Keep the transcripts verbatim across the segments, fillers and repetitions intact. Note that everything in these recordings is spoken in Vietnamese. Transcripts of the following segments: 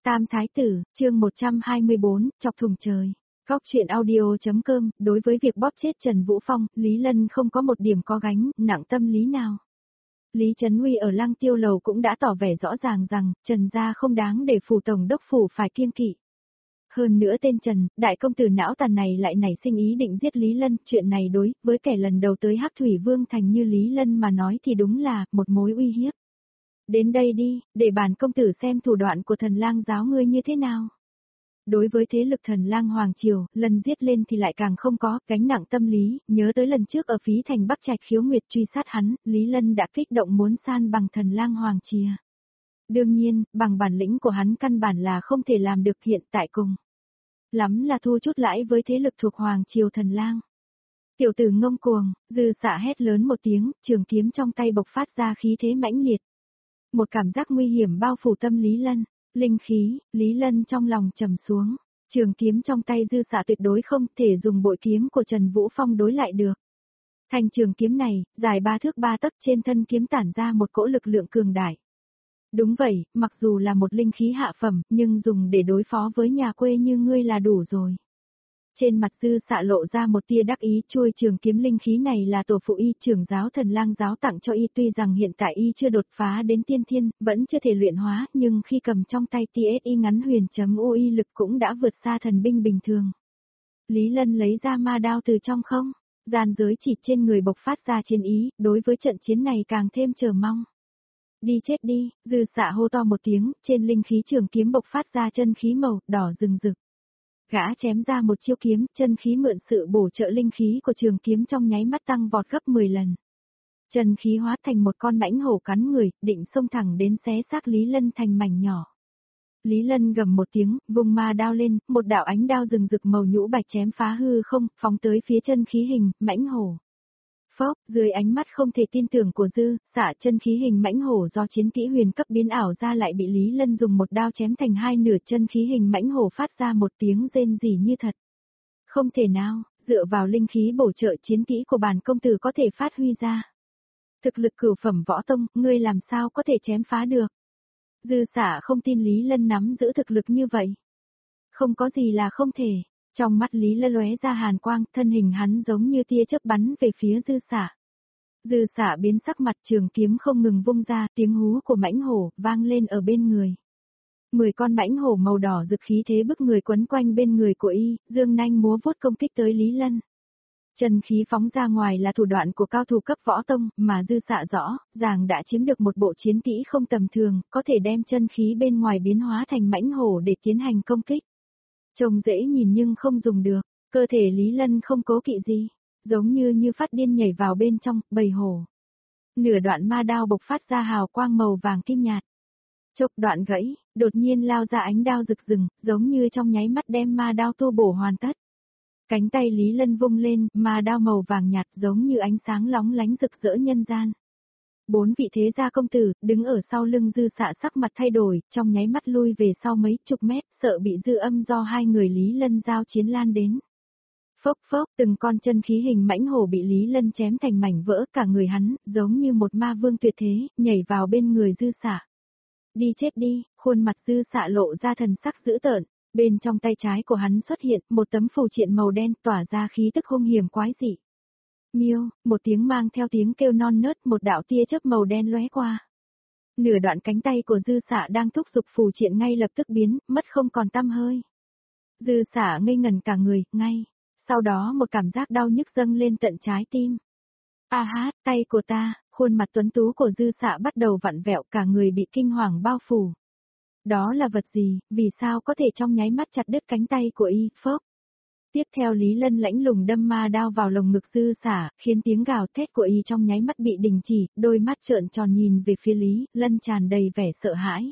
Tam Thái Tử, chương một trăm hai mươi bốn, chọc thủng trời. Góc truyện audio.com, đối với việc bóp chết Trần Vũ Phong, Lý Lân không có một điểm có gánh, nặng tâm lý nào. Lý Trấn Huy ở Lăng Tiêu Lầu cũng đã tỏ vẻ rõ ràng rằng, Trần gia không đáng để phủ tổng đốc phủ phải kiêng kỵ. Hơn nữa tên Trần, đại công tử não tàn này lại nảy sinh ý định giết Lý Lân, chuyện này đối với kẻ lần đầu tới Hắc Thủy Vương Thành như Lý Lân mà nói thì đúng là một mối uy hiếp. Đến đây đi, để bản công tử xem thủ đoạn của Thần Lang giáo ngươi như thế nào. Đối với thế lực Thần Lang Hoàng Triều, lần giết lên thì lại càng không có gánh nặng tâm lý, nhớ tới lần trước ở phí thành Bắc Trạch Khiếu Nguyệt truy sát hắn, Lý Lân đã kích động muốn san bằng Thần Lang Hoàng Triều. Đương nhiên, bằng bản lĩnh của hắn căn bản là không thể làm được hiện tại cùng. Lắm là thu chút lãi với thế lực thuộc Hoàng Triều Thần Lang. Tiểu tử ngông cuồng, Dư Xạ hét lớn một tiếng, trường kiếm trong tay bộc phát ra khí thế mãnh liệt. Một cảm giác nguy hiểm bao phủ tâm Lý Lân, linh khí, Lý Lân trong lòng trầm xuống, trường kiếm trong tay Dư Xạ tuyệt đối không thể dùng bội kiếm của Trần Vũ Phong đối lại được. Thanh trường kiếm này, dài ba thước ba tấc trên thân kiếm tản ra một cỗ lực lượng cường đại. Đúng vậy, mặc dù là một linh khí hạ phẩm, nhưng dùng để đối phó với nhà quê như ngươi là đủ rồi. Trên mặt Dư Xạ lộ ra một tia đắc ý, chuôi trường kiếm linh khí này là tổ phụ y trưởng giáo Thần Lang giáo tặng cho y, tuy rằng hiện tại y chưa đột phá đến tiên thiên, vẫn chưa thể luyện hóa, nhưng khi cầm trong tay tê ét i ngắn huyền.ui lực cũng đã vượt xa thần binh bình thường. Lý Lân lấy ra ma đao từ trong không, gian giới chỉ trên người bộc phát ra chiến ý, đối với trận chiến này càng thêm chờ mong. Đi chết đi, Dư Xạ hô to một tiếng, trên linh khí trường kiếm bộc phát ra chân khí màu đỏ rừng rực. Gã chém ra một chiêu kiếm, chân khí mượn sự bổ trợ linh khí của trường kiếm trong nháy mắt tăng vọt gấp mười lần. Chân khí hóa thành một con mãnh hổ cắn người, định xông thẳng đến xé xác Lý Lân thành mảnh nhỏ. Lý Lân gầm một tiếng, vung ma đao lên, một đạo ánh đao rừng rực màu nhũ bạch chém phá hư không, phóng tới phía chân khí hình, mãnh hổ. Phốc, dưới ánh mắt không thể tin tưởng của Dư Xạ, chân khí hình mãnh hổ do chiến kỹ huyền cấp biến ảo ra lại bị Lý Lân dùng một đao chém thành hai nửa, chân khí hình mãnh hổ phát ra một tiếng rên rỉ như thật. Không thể nào, dựa vào linh khí bổ trợ chiến kỹ của bản công tử có thể phát huy ra. Thực lực cửu phẩm võ tông, ngươi làm sao có thể chém phá được? Dư Xạ không tin Lý Lân nắm giữ thực lực như vậy. Không có gì là không thể. Trong mắt Lý Lân lóe ra hàn quang, thân hình hắn giống như tia chớp bắn về phía Dư Xạ. Dư Xạ biến sắc mặt, trường kiếm không ngừng vung ra, tiếng hú của mãnh hổ vang lên ở bên người. Mười con mãnh hổ màu đỏ rực khí thế bức người quấn quanh bên người của y, dương nanh múa vuốt công kích tới Lý Lân. Chân khí phóng ra ngoài là thủ đoạn của cao thủ cấp võ tông, mà Dư Xạ rõ ràng đã chiếm được một bộ chiến kỹ không tầm thường, có thể đem chân khí bên ngoài biến hóa thành mãnh hổ để tiến hành công kích. Trông dễ nhìn nhưng không dùng được, cơ thể Lý Lân không cố kỵ gì, giống như như phát điên nhảy vào bên trong, bầy hổ. Nửa đoạn ma đao bộc phát ra hào quang màu vàng kim nhạt. Chốc đoạn gãy, đột nhiên lao ra ánh đao rực rừng, giống như trong nháy mắt đem ma đao tu bổ hoàn tất. Cánh tay Lý Lân vung lên, ma đao màu vàng nhạt giống như ánh sáng lóng lánh rực rỡ nhân gian. Bốn vị thế gia công tử, đứng ở sau lưng Dư Xạ sắc mặt thay đổi, trong nháy mắt lui về sau mấy chục mét, sợ bị dư âm do hai người Lý Lân giao chiến lan đến. Phốc phốc, từng con chân khí hình mãnh hổ bị Lý Lân chém thành mảnh vỡ, cả người hắn, giống như một ma vương tuyệt thế, nhảy vào bên người Dư Xạ. Đi chết đi, khuôn mặt Dư Xạ lộ ra thần sắc dữ tợn, bên trong tay trái của hắn xuất hiện một tấm phù triện màu đen tỏa ra khí tức hung hiểm quái dị. Miêu, một tiếng mang theo tiếng kêu non nớt, một đạo tia chớp màu đen lóe qua. Nửa đoạn cánh tay của Dư Xạ đang thúc giục phù triện ngay lập tức biến, mất không còn tăm hơi. Dư Xạ ngây ngẩn cả người, ngay. Sau đó một cảm giác đau nhức dâng lên tận trái tim. A hát, tay của ta, khuôn mặt tuấn tú của Dư Xạ bắt đầu vặn vẹo, cả người bị kinh hoàng bao phủ. Đó là vật gì, vì sao có thể trong nháy mắt chặt đứt cánh tay của y, phốc. Tiếp theo Lý Lân lãnh lùng đâm ma đao vào lồng ngực Dư Xạ, khiến tiếng gào thét của y trong nháy mắt bị đình chỉ, đôi mắt trợn tròn nhìn về phía Lý Lân tràn đầy vẻ sợ hãi.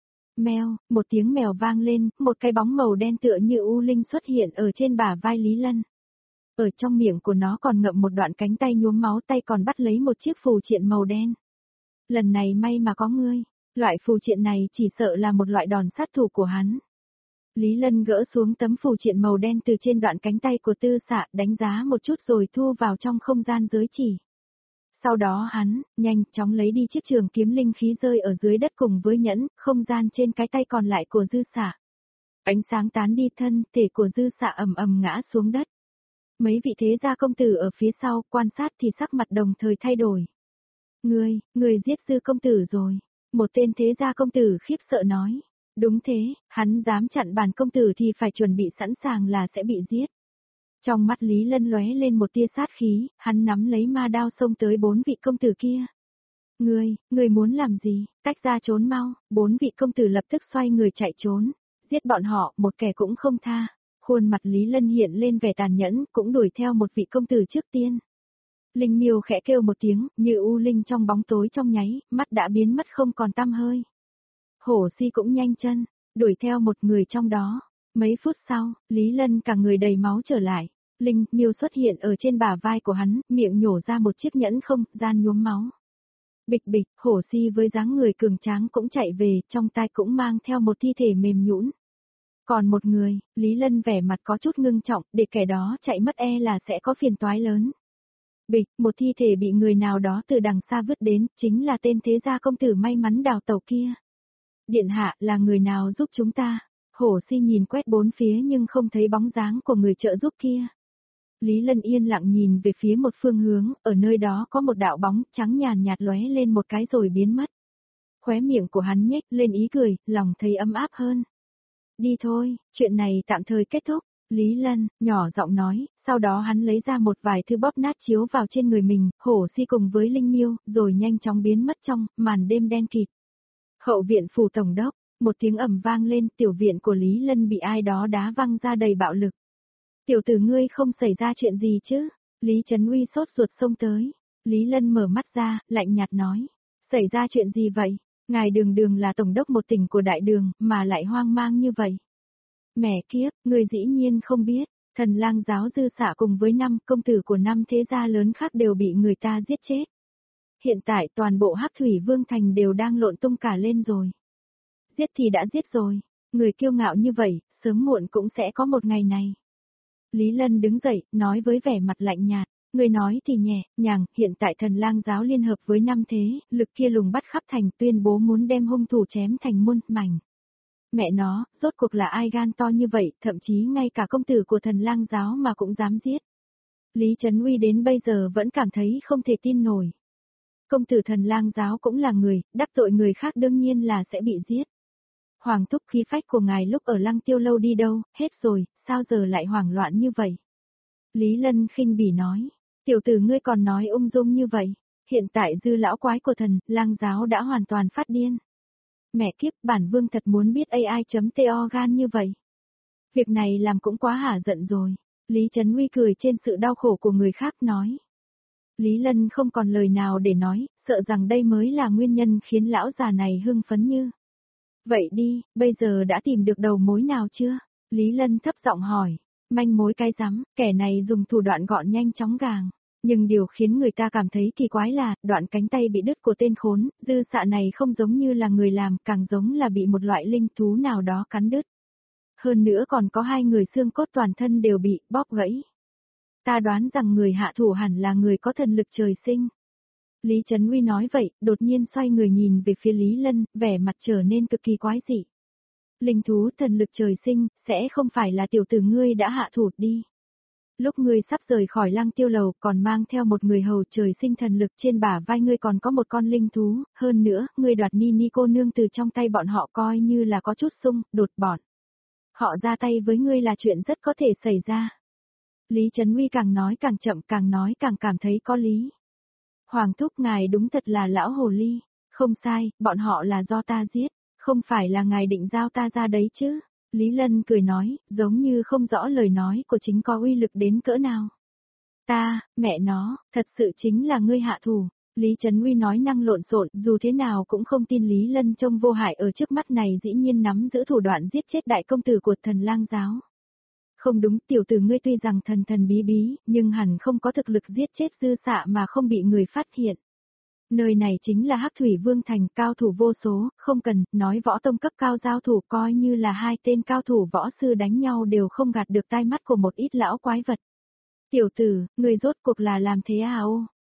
Mèo, một tiếng mèo vang lên, một cái bóng màu đen tựa như u linh xuất hiện ở trên bả vai Lý Lân. Ở trong miệng của nó còn ngậm một đoạn cánh tay nhuốm máu, tay còn bắt lấy một chiếc phù triện màu đen. Lần này may mà có ngươi, loại phù triện này chỉ sợ là một loại đòn sát thủ của hắn. Lý Lân gỡ xuống tấm phù triện màu đen từ trên đoạn cánh tay của Tư Xạ, đánh giá một chút rồi thu vào trong không gian giới chỉ. Sau đó hắn, nhanh chóng lấy đi chiếc trường kiếm linh khí rơi ở dưới đất cùng với nhẫn, không gian trên cái tay còn lại của dư xạ. Ánh sáng tán đi, thân thể của dư xạ ầm ầm ngã xuống đất. Mấy vị thế gia công tử ở phía sau quan sát thì sắc mặt đồng thời thay đổi. Ngươi, ngươi giết dư công tử rồi. Một tên thế gia công tử khiếp sợ nói. Đúng thế, hắn dám chặn bàn công tử thì phải chuẩn bị sẵn sàng là sẽ bị giết. Trong mắt Lý Lân lóe lên một tia sát khí, hắn nắm lấy ma đao xông tới bốn vị công tử kia. Ngươi, ngươi muốn làm gì, tách ra trốn mau, bốn vị công tử lập tức xoay người chạy trốn, giết bọn họ, một kẻ cũng không tha. Khuôn mặt Lý Lân hiện lên vẻ tàn nhẫn, cũng đuổi theo một vị công tử trước tiên. Linh Miêu khẽ kêu một tiếng, như u linh trong bóng tối trong nháy, mắt đã biến mất không còn tăm hơi. Hổ Si cũng nhanh chân, đuổi theo một người trong đó. Mấy phút sau, Lý Lân cả người đầy máu trở lại. Linh Miêu xuất hiện ở trên bả vai của hắn, miệng nhổ ra một chiếc nhẫn không gian nhuốm máu. Bịch bịch, Hổ Si với dáng người cường tráng cũng chạy về, trong tay cũng mang theo một thi thể mềm nhũn. Còn một người, Lý Lân vẻ mặt có chút ngưng trọng, để kẻ đó chạy mất e là sẽ có phiền toái lớn. Bịch, một thi thể bị người nào đó từ đằng xa vứt đến, chính là tên thế gia công tử may mắn đào tẩu kia. Điện hạ, là người nào giúp chúng ta? Hổ Si nhìn quét bốn phía nhưng không thấy bóng dáng của người trợ giúp kia. Lý Lân yên lặng nhìn về phía một phương hướng, ở nơi đó có một đạo bóng trắng nhàn nhạt lóe lên một cái rồi biến mất. Khóe miệng của hắn nhếch lên ý cười, lòng thấy ấm áp hơn. Đi thôi, chuyện này tạm thời kết thúc, Lý Lân, nhỏ giọng nói, sau đó hắn lấy ra một vài thư bóp nát chiếu vào trên người mình, Hổ Si cùng với Linh Miêu, rồi nhanh chóng biến mất trong màn đêm đen kịt. Hậu viện phủ tổng đốc, một tiếng ầm vang lên, tiểu viện của Lý Lân bị ai đó đá văng ra đầy bạo lực. Tiểu tử ngươi không xảy ra chuyện gì chứ? Lý Trấn Uy sốt ruột xông tới. Lý Lân mở mắt ra, lạnh nhạt nói. Xảy ra chuyện gì vậy? Ngài đường đường là tổng đốc một tỉnh của đại đường, mà lại hoang mang như vậy. Mẹ kiếp, người dĩ nhiên không biết, thần lang giáo dư xạ cùng với năm công tử của năm thế gia lớn khác đều bị người ta giết chết. Hiện tại toàn bộ Hắc Thủy Vương Thành đều đang lộn tung cả lên rồi. Giết thì đã giết rồi, người kiêu ngạo như vậy, sớm muộn cũng sẽ có một ngày này. Lý Lân đứng dậy, nói với vẻ mặt lạnh nhạt. Người nói thì nhẹ, nhàng, hiện tại thần lang giáo liên hợp với năm thế, lực kia lùng bắt khắp thành tuyên bố muốn đem hung thủ chém thành muôn mảnh. Mẹ nó, rốt cuộc là ai gan to như vậy, thậm chí ngay cả công tử của thần lang giáo mà cũng dám giết. Lý Trấn Uy đến bây giờ vẫn cảm thấy không thể tin nổi. Công tử thần lang giáo cũng là người, đắc tội người khác đương nhiên là sẽ bị giết. Hoàng thúc khí phách của ngài lúc ở Lăng Tiêu lâu đi đâu, hết rồi, sao giờ lại hoảng loạn như vậy? Lý Lân khinh bỉ nói, tiểu tử ngươi còn nói ung dung như vậy, hiện tại dư lão quái của thần, lang giáo đã hoàn toàn phát điên. Mẹ kiếp, bản vương thật muốn biết ai.to gan như vậy. Việc này làm cũng quá hả giận rồi. Lý Trấn Uy cười trên sự đau khổ của người khác nói. Lý Lân không còn lời nào để nói, sợ rằng đây mới là nguyên nhân khiến lão già này hưng phấn như. Vậy đi, bây giờ đã tìm được đầu mối nào chưa? Lý Lân thấp giọng hỏi. Manh mối cái rắm, kẻ này dùng thủ đoạn gọn nhanh chóng gàng. Nhưng điều khiến người ta cảm thấy kỳ quái là, đoạn cánh tay bị đứt của tên khốn, dư xạ này không giống như là người làm, càng giống là bị một loại linh thú nào đó cắn đứt. Hơn nữa còn có hai người xương cốt toàn thân đều bị bóp gãy. Ta đoán rằng người hạ thủ hẳn là người có thần lực trời sinh. Lý Trấn Uy nói vậy, đột nhiên xoay người nhìn về phía Lý Lân, vẻ mặt trở nên cực kỳ quái dị. Linh thú thần lực trời sinh, sẽ không phải là tiểu tử ngươi đã hạ thủ đi. Lúc ngươi sắp rời khỏi Lăng Tiêu lầu còn mang theo một người hầu trời sinh thần lực trên bả vai ngươi còn có một con linh thú, hơn nữa, ngươi đoạt Ni Ni cô nương từ trong tay bọn họ coi như là có chút xung, đột bọn. Họ ra tay với ngươi là chuyện rất có thể xảy ra. Lý Trấn Uy càng nói càng chậm, càng nói càng cảm thấy có lý. Hoàng thúc ngài đúng thật là lão hồ ly, không sai, bọn họ là do ta giết, không phải là ngài định giao ta ra đấy chứ. Lý Lân cười nói, giống như không rõ lời nói của chính có uy lực đến cỡ nào. Ta, mẹ nó, thật sự chính là ngươi hạ thủ. Lý Trấn Uy nói năng lộn xộn, dù thế nào cũng không tin Lý Lân trông vô hại ở trước mắt này dĩ nhiên nắm giữ thủ đoạn giết chết đại công tử của thần lang giáo. Không đúng, tiểu tử ngươi tuy rằng thần thần bí bí, nhưng hẳn không có thực lực giết chết dư xạ mà không bị người phát hiện. Nơi này chính là Hắc Thủy Vương Thành, cao thủ vô số, không cần nói võ tông cấp cao giao thủ, coi như là hai tên cao thủ võ sư đánh nhau đều không gạt được tai mắt của một ít lão quái vật. Tiểu tử, người rốt cuộc là làm thế à ô?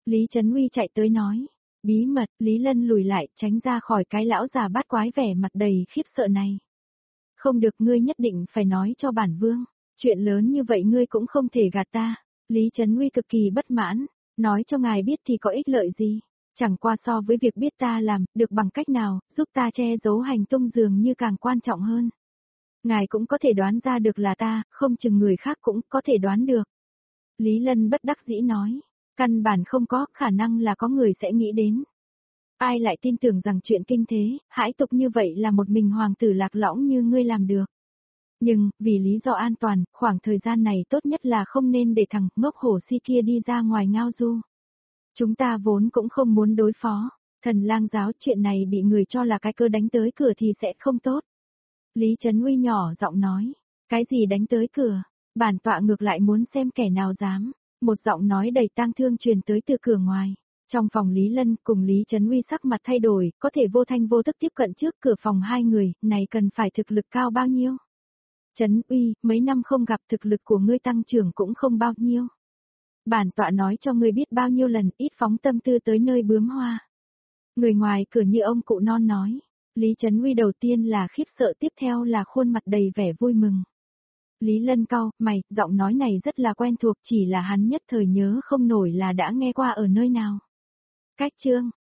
Lý Trấn Uy chạy tới nói. Bí mật, Lý Lân lùi lại, tránh ra khỏi cái lão già bát quái vẻ mặt đầy khiếp sợ này. Không được, ngươi nhất định phải nói cho bản vương. Chuyện lớn như vậy ngươi cũng không thể gạt ta. Lý Trấn Uy cực kỳ bất mãn. Nói cho ngài biết thì có ích lợi gì. Chẳng qua so với việc biết ta làm, được bằng cách nào, giúp ta che giấu hành tung dường như càng quan trọng hơn. Ngài cũng có thể đoán ra được là ta, không chừng người khác cũng có thể đoán được. Lý Lân bất đắc dĩ nói. Căn bản không có, khả năng là có người sẽ nghĩ đến. Ai lại tin tưởng rằng chuyện kinh thế, hãi tục như vậy là một mình hoàng tử lạc lõng như ngươi làm được. Nhưng, vì lý do an toàn, khoảng thời gian này tốt nhất là không nên để thằng ngốc hổ si kia đi ra ngoài ngao du. Chúng ta vốn cũng không muốn đối phó. Thần lang giáo chuyện này bị người cho là cái cơ đánh tới cửa thì sẽ không tốt. Lý Trấn Uy nhỏ giọng nói. Cái gì đánh tới cửa? Bản tọa ngược lại muốn xem kẻ nào dám. Một giọng nói đầy tang thương truyền tới từ cửa ngoài. Trong phòng Lý Lân cùng Lý Trấn Uy sắc mặt thay đổi, có thể vô thanh vô tức tiếp cận trước cửa phòng hai người, này cần phải thực lực cao bao nhiêu? Trấn Uy, mấy năm không gặp thực lực của ngươi tăng trưởng cũng không bao nhiêu. Bản tọa nói cho ngươi biết bao nhiêu lần, ít phóng tâm tư tới nơi bướm hoa. Người ngoài cửa như ông cụ non nói. Lý Trấn Uy đầu tiên là khiếp sợ, tiếp theo là khuôn mặt đầy vẻ vui mừng. Lý Lân cau mày, giọng nói này rất là quen thuộc, chỉ là hắn nhất thời nhớ không nổi là đã nghe qua ở nơi nào. Cách chương